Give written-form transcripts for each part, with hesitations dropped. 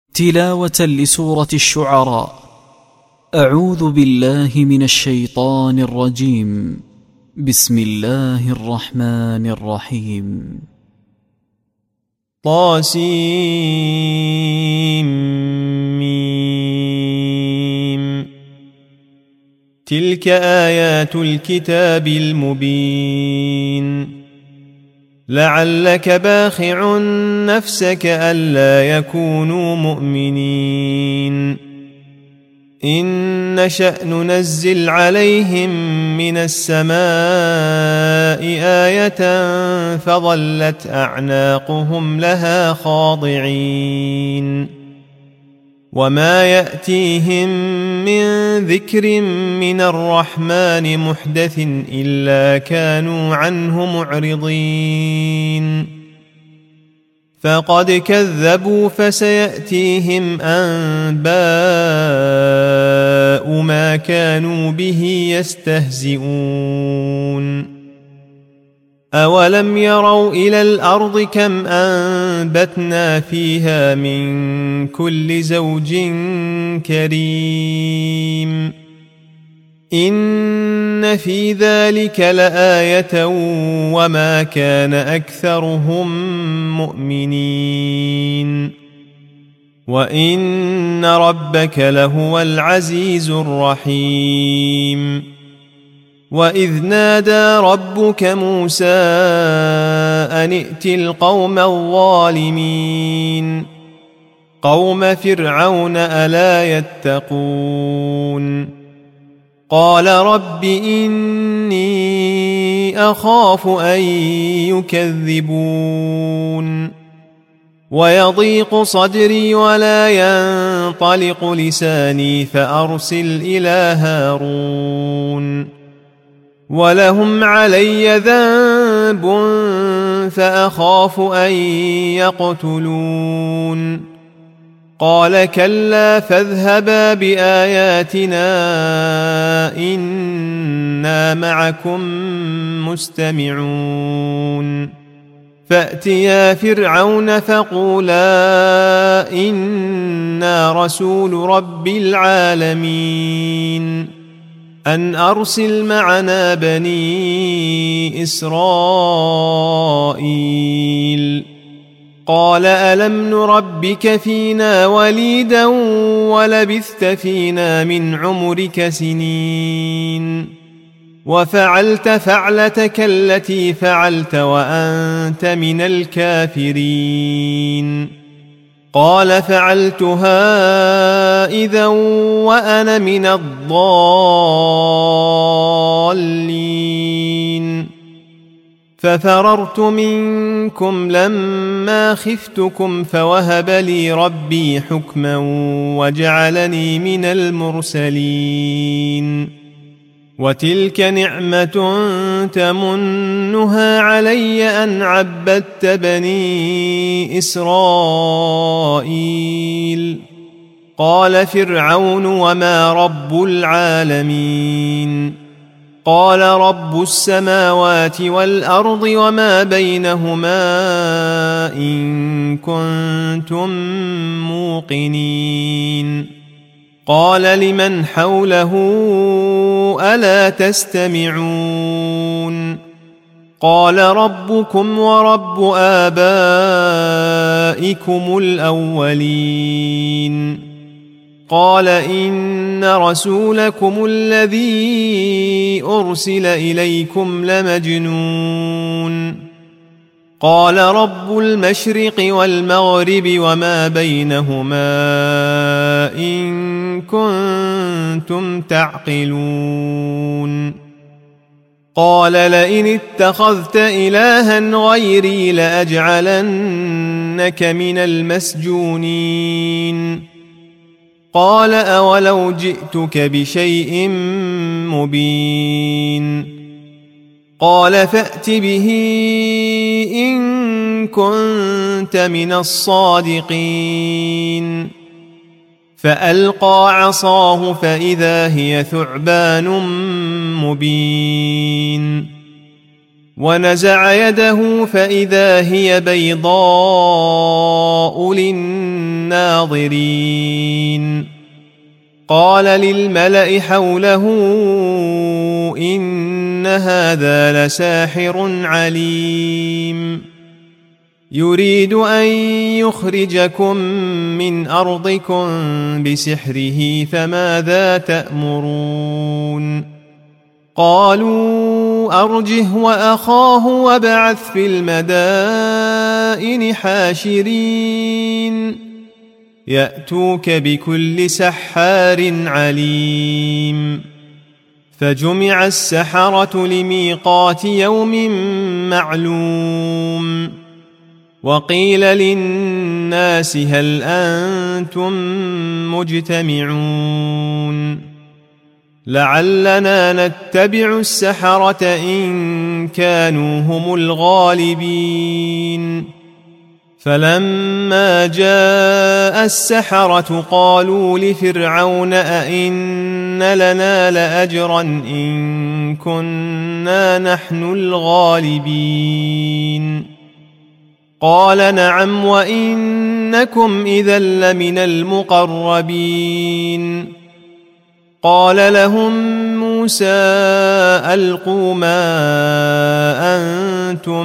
تلاوة لسورة الشعراء. أعوذ بالله من الشيطان الرجيم. بسم الله الرحمن الرحيم. طاسيم. تلك آيات الكتاب المبين. لعلك باخع نفسك ألا يكونوا مؤمنين. إن نشأ ننزل عليهم من السماء آية فظلت أعناقهم لها خاضعين. وما يأتيهم من ذكر من الرحمن محدث إلا كانوا عنه معرضين. فقد كذبوا فسيأتيهم أنباء ما كانوا به يستهزئون. أولم يروا إلى الأرض كم أنبتنا فيها من كل زوج كريم. إن في ذلك لآية وما كان أكثرهم مؤمنين. وإن ربك لهو العزيز الرحيم. وإذ نادى ربك موسى أن ائت القوم الظالمين قوم فرعون ألا يتقون. قال رب إني أخاف أن يكذبون. ويضيق صدري ولا ينطلق لساني فأرسل إلى هارون. ولهم علي ذنب فأخاف أن يقتلون. قال كلا فاذهبا بآياتنا إنا معكم مستمعون. فأتيا فرعون فقولا إنا رسول رب العالمين أن أرسل معنا بني إسرائيل. قال ألم نربك فينا وليدا ولبثت فينا من عمرك سنين وفعلت فعلتك التي فعلت وأنت من الكافرين. قال فعلتها إذا وأنا من الضالين. ففررت منكم لما خفتكم فوهب لي ربي حكما وجعلني من المرسلين. وتلك نعمة تمنها علي أن عبدت بني إسرائيل. قال فرعون وما رب العالمين. قال رب السماوات والأرض وما بينهما إن كنتم موقنين. قال لمن حوله ألا تستمعون. قال ربكم ورب آبائكم الأولين. قال إن رسولكم الذي أرسل إليكم لمجنون. قال رب المشرق والمغرب وما بينهما إن كنتم تعقلون. قال لئن اتخذت إلها غيري لأجعلنك من المسجونين. قال أولو جئتك بشيء مبين. قال فأت به إن كنت من الصادقين. فألقى عصاه فإذا هي ثعبان مبين. ونزع يده فإذا هي بيضاء للناظرين قال للملأ حوله إن هذا لساحر عليم يريد أن يخرجكم من أرضكم بسحره فماذا تأمرون قالوا أرجه وأخاه وابعث في المدائن حاشرين يأتوك بكل سحار عليم فجمع السحرة لميقات يوم معلوم وقيل للناس هل أنتم مجتمعون لعلنا نتبع السحرة إن كانوا هم الغالبين فلما جاء السحرة قالوا لفرعون أئن لنا لأجرا إن كنا نحن الغالبين قال نعم وإنكم إذا لمن المقربين قال لهم موسى ألقوا ما أنتم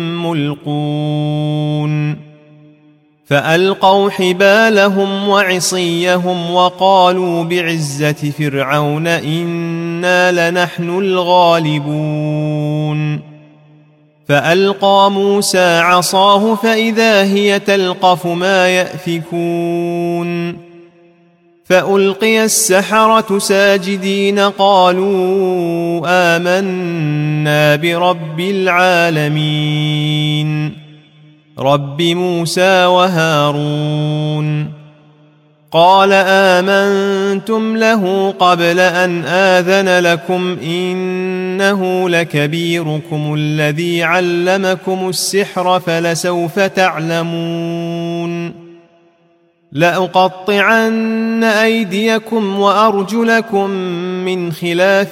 ملقون فألقوا حبالهم وعصيهم وقالوا بعزة فرعون إنا لنحن الغالبون فألقى موسى عصاه فإذا هي تلقف ما يأفكون فألقي السحرة ساجدين قالوا آمنا برب العالمين رب موسى وهارون قال آمنتم له قبل أن آذن لكم إنه لكبيركم الذي علمكم السحر فلسوف تعلمون لأقطعن أيديكم وأرجلكم من خلاف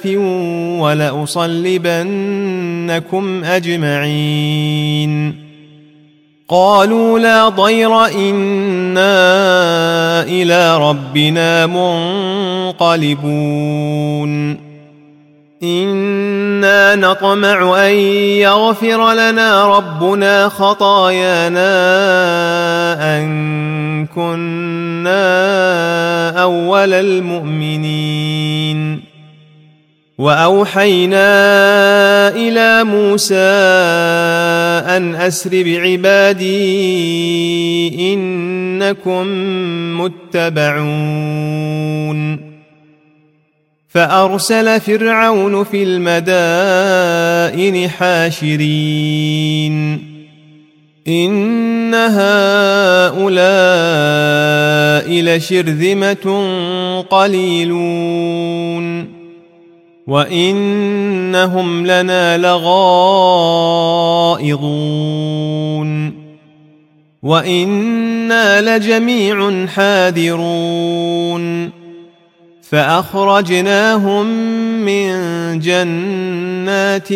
ولأصلبنكم أجمعين قالوا لا ضير إنا إلى ربنا منقلبون إنا نطمع أن يغفر لنا ربنا خطايانا أن كنا أول المؤمنين وأوحينا إلى موسى أن أسر بعبادي إنكم متبعون فأرسل فرعون في المدائن حاشرين إن هؤلاء لشرذمة قليلون وإنهم لنا لغائظون وإنا لجميع حاذرون فأخرجناهم من جنات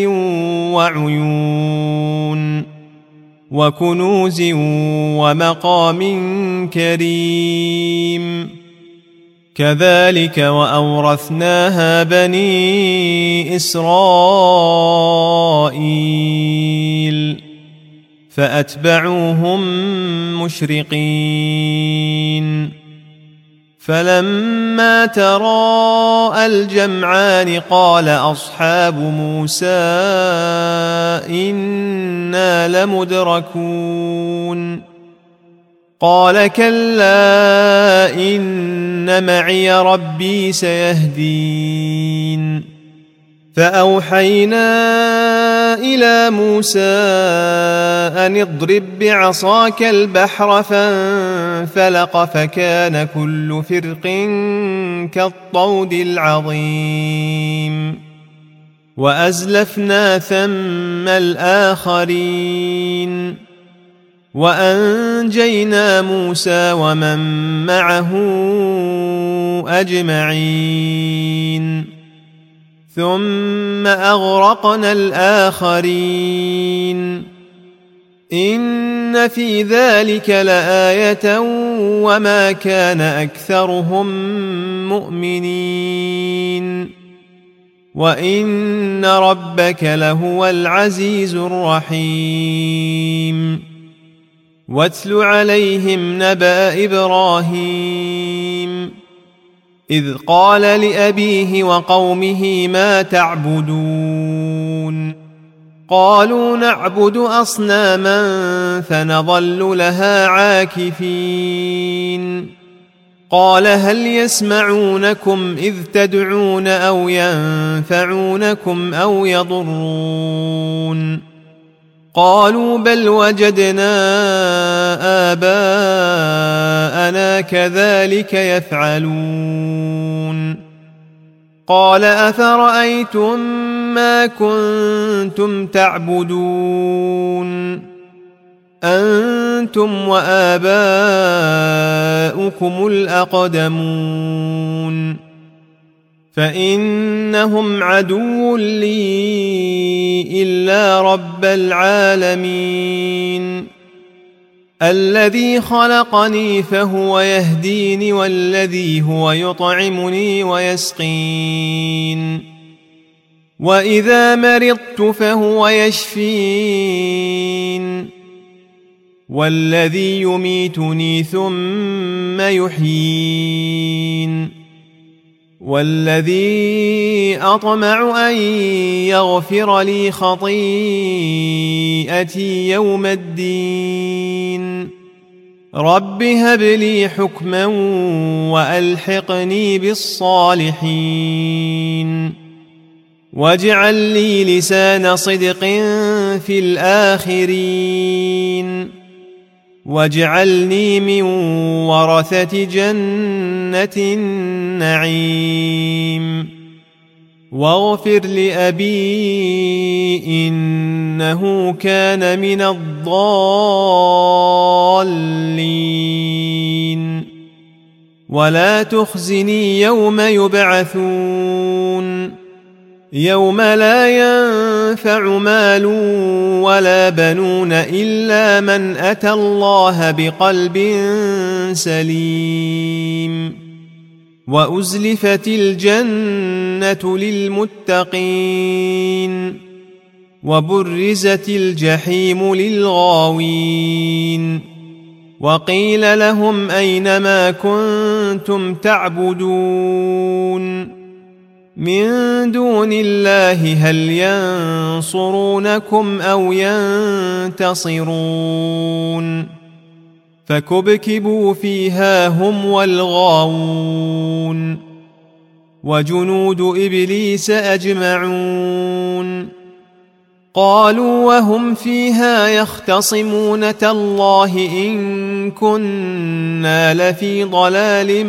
وعيون وكنوز ومقام كريم كذلك وأورثناها بني إسرائيل فأتبعوهم مشرقين فلما تراءى الجمعان قال أصحاب موسى إنا لمدركون قال كلا إن معي ربي سيهدين فأوحينا إلى موسى أن اضرب بعصاك البحر فانفلق فكان كل فرق كالطود العظيم وأزلفنا ثم الآخرين وأنجينا موسى ومن معه أجمعين ثم أغرقنا الآخرين إن في ذلك لآية وما كان أكثرهم مؤمنين وإن ربك لهو العزيز الرحيم واتل عليهم نبأ إبراهيم إذ قال لأبيه وقومه ما تعبدون قالوا نعبد أصناما فنظل لها عاكفين قال هل يسمعونكم إذ تدعون أو ينفعونكم أو يضرون قالوا بل وجدنا آباءنا كذلك يفعلون قال أفرأيتم ما كنتم تعبدون أنتم وآباؤكم الأقدمون فإنهم عدو لي إلا رب العالمين الذي خلقني فهو يهديني والذي هو يطعمني ويسقين وإذا مرضت فهو يشفين والذي يميتني ثم يحيين والذي أطمع أن يغفر لي خطيئتي يوم الدين رب هب لي حكما وألحقني بالصالحين واجعل لي لسان صدق في الآخرين واجعلني من ورثة جنة النعيم واغفر لأبي إنه كان من الضالين ولا تخزني يوم يبعثون يوم لا ينفع مال ولا بنون إلا من أتى الله بقلب سليم وأزلفت الجنة للمتقين وبرزت الجحيم للغاوين وقيل لهم أين ما كنتم تعبدون من دون الله هل ينصرونكم أو ينتصرون فكبكبوا فيها هم والغاوون وجنود إبليس أجمعون قالوا وهم فيها يختصمون تالله إن كنا لفي ضلال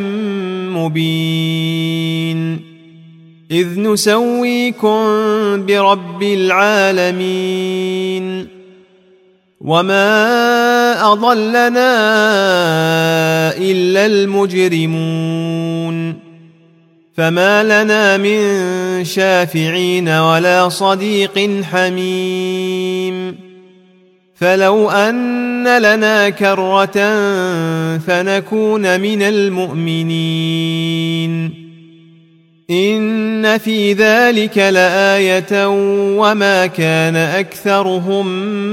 مبين إذ نسويكم برب العالمين وما أضلنا إلا المجرمون فما لنا من شافعين ولا صديق حميم فلو أن لنا كرة فنكون من المؤمنين إن في ذلك لآية وما كان أكثرهم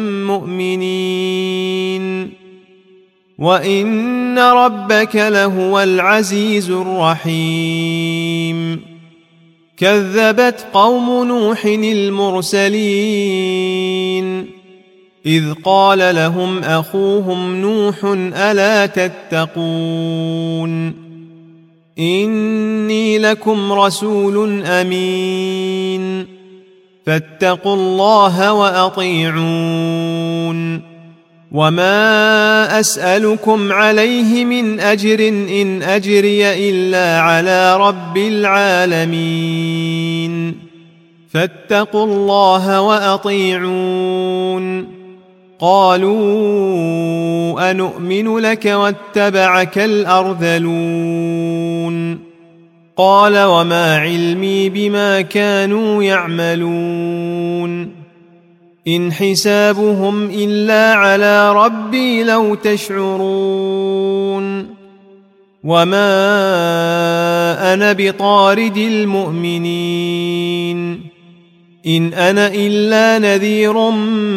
مؤمنين وإن ربك لهو العزيز الرحيم كذبت قوم نوح المرسلين إذ قال لهم أخوهم نوح ألا تتقون إني لكم رسول أمين فاتقوا الله وأطيعون وما أسألكم عليه من أجر إن أجري إلا على رب العالمين فاتقوا الله وأطيعون قالوا أنؤمن لك واتبعك الأرذلون قال وما علمي بما كانوا يعملون إن حسابهم إلا على ربي لو تشعرون وما أنا بطارد المؤمنين إن أنا إلا نذير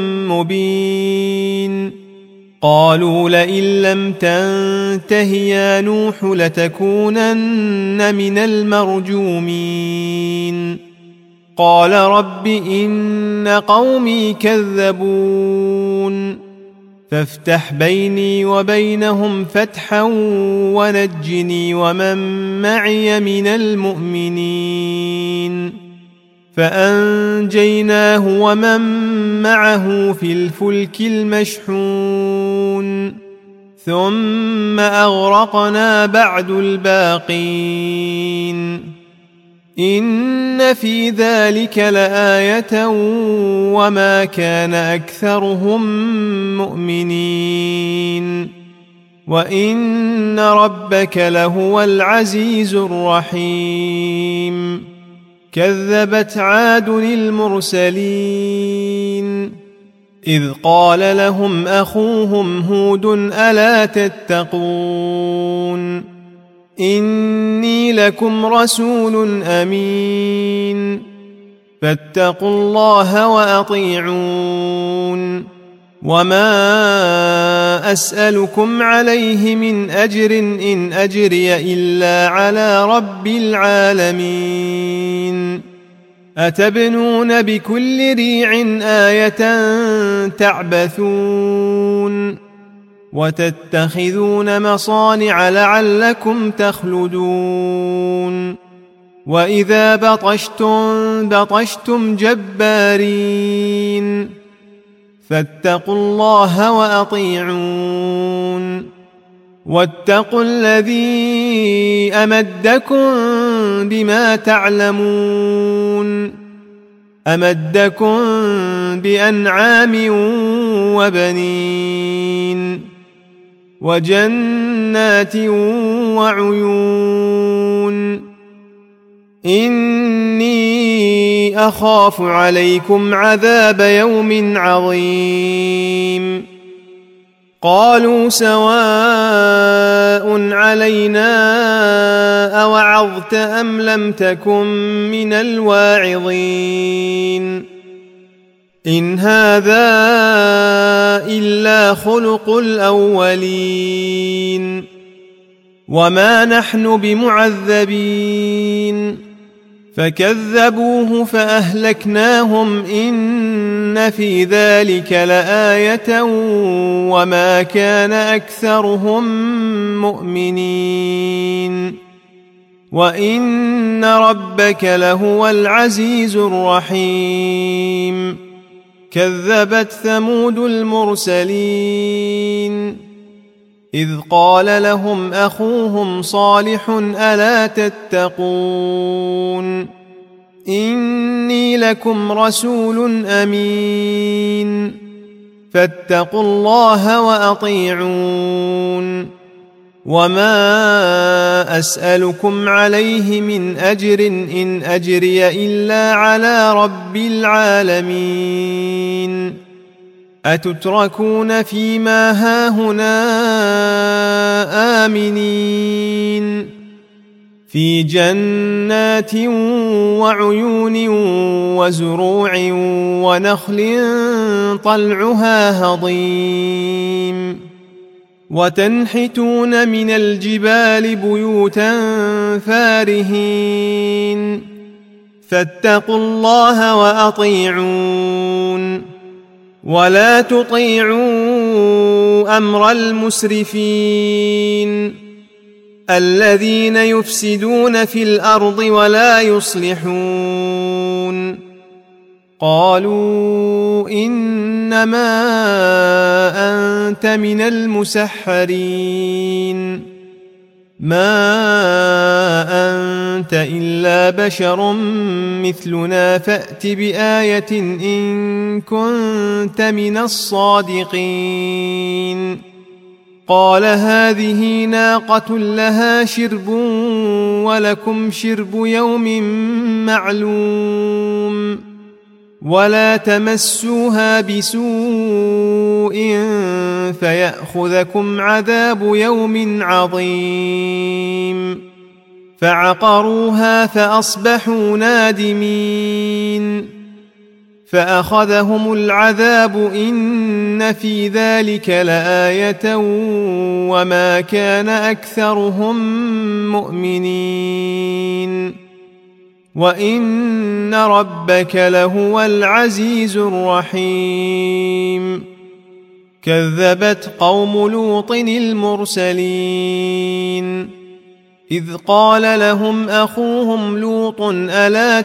مبين قالوا لئن لم تنته يا نوح لتكونن من المرجومين قال رب إن قومي كذبون فافتح بيني وبينهم فتحا ونجني ومن معي من المؤمنين فأنجيناه ومن معه في الفلك المشحون ثم أغرقنا بعد الباقين إن في ذلك لآية وما كان أكثرهم مؤمنين وإن ربك لهو العزيز الرحيم كذبت عاد المرسلين إذ قال لهم أخوهم هود ألا تتقون إني لكم رسول أمين فاتقوا الله وأطيعون وما أسألكم عليه من أجر إن أجري إلا على رب العالمين أتبنون بكل ريع آية تعبثون وتتخذون مصانع لعلكم تخلدون وإذا بطشتم جبارين فاتقوا الله وأطيعون واتقوا الذي أمدكم بما تعلمون أمدكم بأنعام وبنين وجنات وعيون إني أخاف عليكم عذاب يوم عظيم قالوا سواء علينا أوعظت أم لم تكن من الواعظين إن هذا إلا خلق الأولين وما نحن بمعذبين فكذبوه فأهلكناهم إن في ذلك لآية وما كان أكثرهم مؤمنين وإن ربك لهو العزيز الرحيم كذبت ثمود المرسلين إذ قال لهم أخوهم صالح ألا تتقون إني لكم رسول أمين فاتقوا الله وأطيعون وما أسألكم عليه من أجر إن أجري إلا على رب العالمين أتتركون فيما هاهنا آمنين في جنات وعيون وزروع ونخل طلعها هضيم وتنحتون من الجبال بيوتا فارهين فاتقوا الله وأطيعون ولا تطيعوا أمر المسرفين الذين يفسدون في الأرض ولا يصلحون قالوا إنما أنت من المسحرين ما أنت إلا بشر مثلنا فأت بآية إن كنت من الصادقين قال هذه ناقة لها شرب ولكم شرب يوم معلوم ولا تمسوها بسوء فيأخذكم عذاب يوم عظيم فعقروها فأصبحوا نادمين فأخذهم العذاب إن في ذلك لآية وما كان أكثرهم مؤمنين وإن ربك لهو العزيز الرحيم كذبت قوم لوط المرسلين إذ قال لهم أخوهم لوط ألا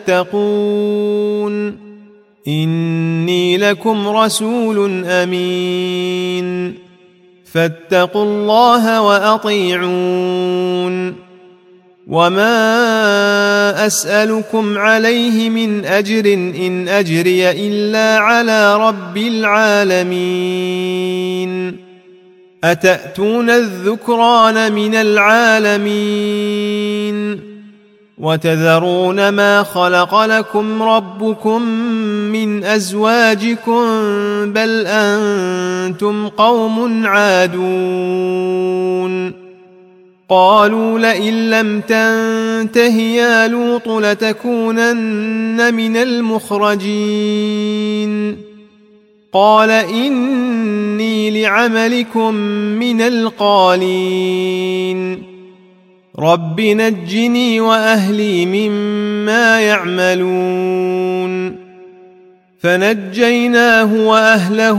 تتقون إني لكم رسول أمين فاتقوا الله وأطيعون وما أسألكم عليه من أجر إن أجري إلا على رب العالمين أتأتون الذكران من العالمين وتذرون ما خلق لكم ربكم من أزواجكم بل أنتم قوم عادون قالوا لئن لم تنته يا لوط لتكونن من المخرجين قال إني لعملكم من القالين رب نجني وأهلي مما يعملون فنجيناه وأهله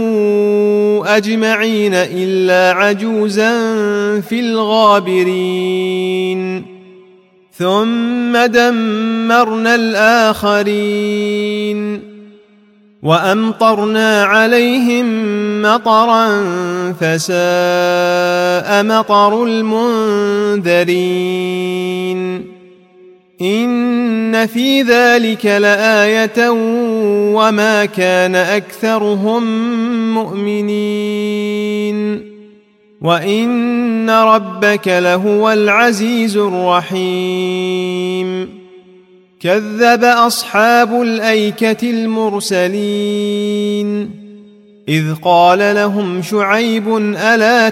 أجمعين إلا عجوزا في الغابرين ثم دمرنا الآخرين وأمطرنا عليهم مطرا فساء مطر المنذرين إن في ذلك لآية وما كان أكثرهم مؤمنين وإن ربك لهو العزيز الرحيم كذب أصحاب الأيكة المرسلين إذ قال لهم شعيب ألا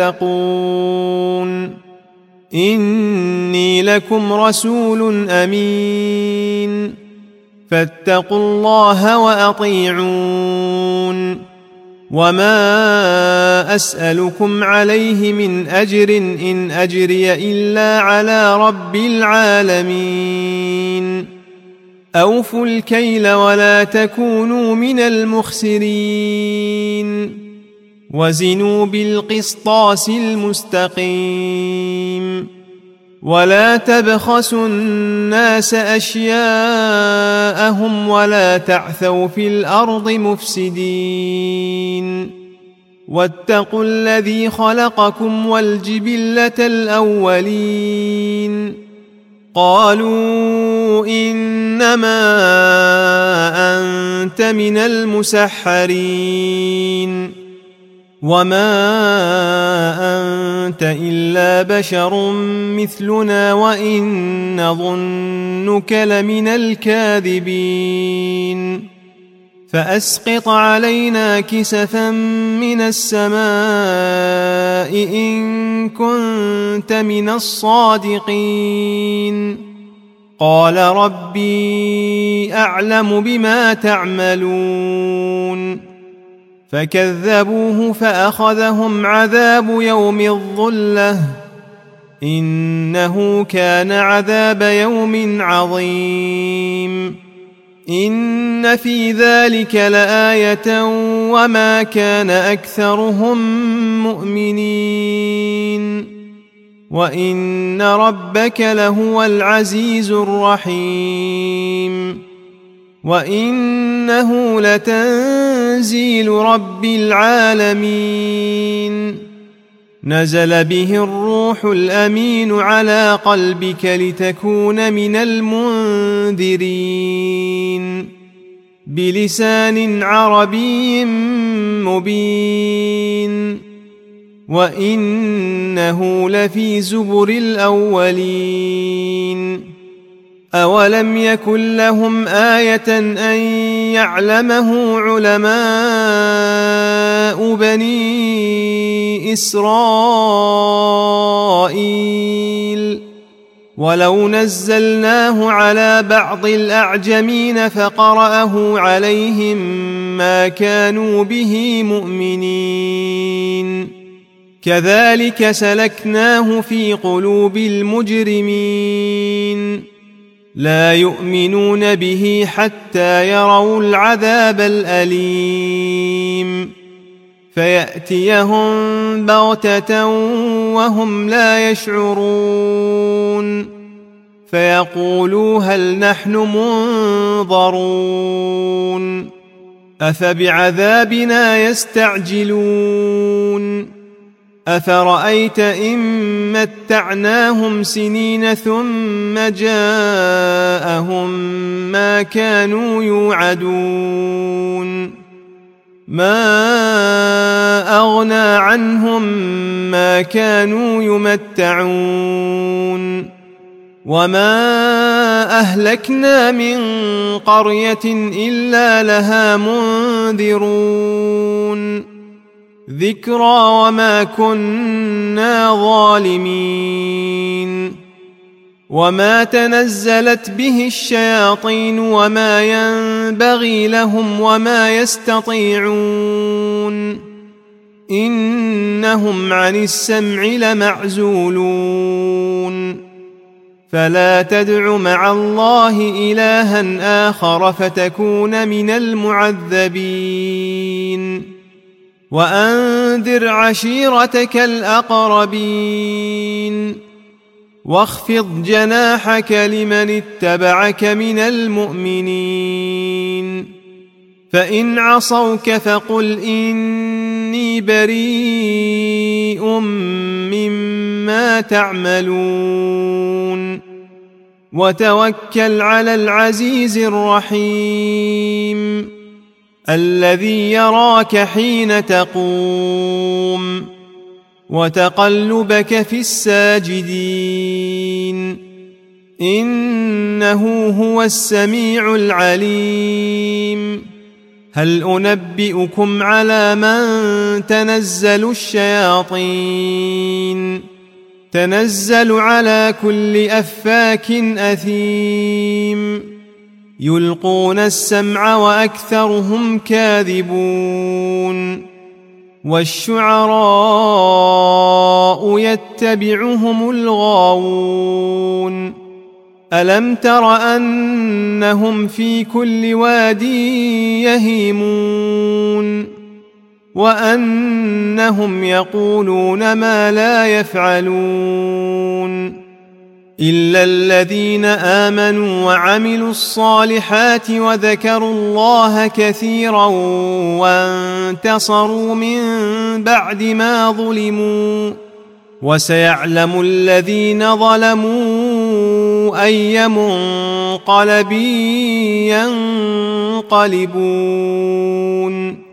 تتقون إني لكم رسول أمين فاتقوا الله وأطيعون وما أسألكم عليه من أجر إن أجري إلا على رب العالمين أوفوا الكيل ولا تكونوا من المخسرين وزنوا بالقسطاس المستقيم ولا تبخسوا الناس أشياءهم ولا تعثوا في الأرض مفسدين واتقوا الذي خلقكم والجبلة الأولين قالوا إنما أنت من المسحرين وما أنت إلا بشر مثلنا وإن نظنك لمن الكاذبين فأسقط علينا كسفا من السماء إن كنت من الصادقين قال ربي أعلم بما تعملون فكذبوه فأخذهم عذاب يوم الظلة إنه كان عذاب يوم عظيم إن في ذلك لآية وما كان أكثرهم مؤمنين وإن ربك لهو العزيز الرحيم وإنه لتنزيل رب العالمين نزل به الروح الأمين على قلبك لتكون من المنذرين بلسان عربي مبين وإنه لفي زبر الأولين. أولم يكن لهم آية أن يعلمه علماء بني إسرائيل؟ ولو نزلناه على بعض الأعجمين فقرأه عليهم ما كانوا به مؤمنين. كذلك سلكناه في قلوب المجرمين، لا يؤمنون به حتى يروا العذاب الأليم، فيأتيهم بغتة وهم لا يشعرون، فيقولوا هل نحن منظرون؟ أفبعذابنا يستعجلون؟ أفرأيت إن متعناهم سنين ثم جاءهم ما كانوا يوعدون؟ ما أغنى عنهم ما كانوا يمتعون؟ وما أهلكنا من قرية إلا لها منذرون. ذكرى وما كنا ظالمين. وما تنزلت به الشياطين وما ينبغي لهم وما يستطيعون، إنهم عن السمع لمعزولون. فلا تدع مع الله إلها آخر فتكون من المعذبين. وأنذر عشيرتك الأقربين. واخفض جناحك لمن اتبعك من المؤمنين. فإن عصوك فقل إني بريء مما تعملون. وتوكل على العزيز الرحيم الذي يراك حين تقوم وتقلبك في الساجدين، إنه هو السميع العليم. هل أنبئكم على من تنزل الشياطين؟ تنزل على كل أفاك أثيم، يلقون السمع وأكثرهم كاذبون. والشعراء يتبعهم الغاوون. ألم تر أنهم في كل واد يهيمون وأنهم يقولون ما لا يفعلون؟ إلا الذين آمنوا وعملوا الصالحات وذكروا الله كثيرا وانتصروا من بعد ما ظلموا، وسيعلم الذين ظلموا أي منقلب ينقلبون.